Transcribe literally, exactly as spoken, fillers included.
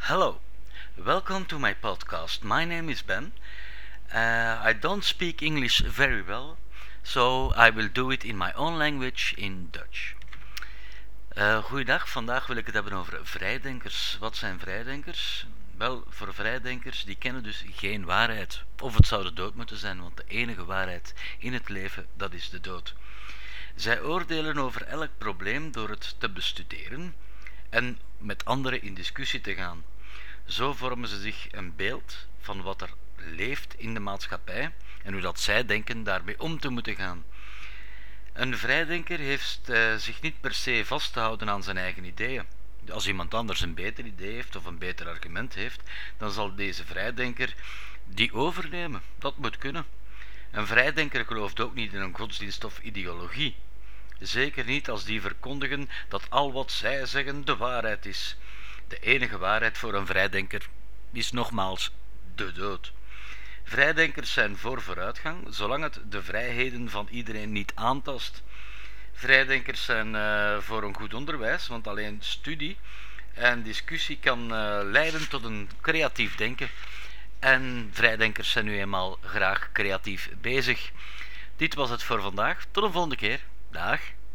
Hello, welcome to my podcast. My name is Ben. Uh, I don't speak English very well, so I will do it in my own language, in Dutch. Uh, goeiedag, vandaag wil ik het hebben over vrijdenkers. Wat zijn vrijdenkers? Wel, voor vrijdenkers, die kennen dus geen waarheid. Of het zou de dood moeten zijn, want de enige waarheid in het leven, dat is de dood. Zij oordelen over elk probleem door het te bestuderen en met anderen in discussie te gaan. Zo vormen ze zich een beeld van wat er leeft in de maatschappij en hoe dat zij denken daarmee om te moeten gaan. Een vrijdenker heeft uh, zich niet per se vast te houden aan zijn eigen ideeën. Als iemand anders een beter idee heeft of een beter argument heeft, dan zal deze vrijdenker die overnemen. Dat moet kunnen. Een vrijdenker gelooft ook niet in een godsdienst of ideologie. Zeker niet als die verkondigen dat al wat zij zeggen de waarheid is. De enige waarheid voor een vrijdenker is nogmaals de dood. Vrijdenkers zijn voor vooruitgang, zolang het de vrijheden van iedereen niet aantast. Vrijdenkers zijn uh, voor een goed onderwijs, want alleen studie en discussie kan uh, leiden tot een creatief denken. En vrijdenkers zijn nu eenmaal graag creatief bezig. Dit was het voor vandaag. Tot een volgende keer. Dag.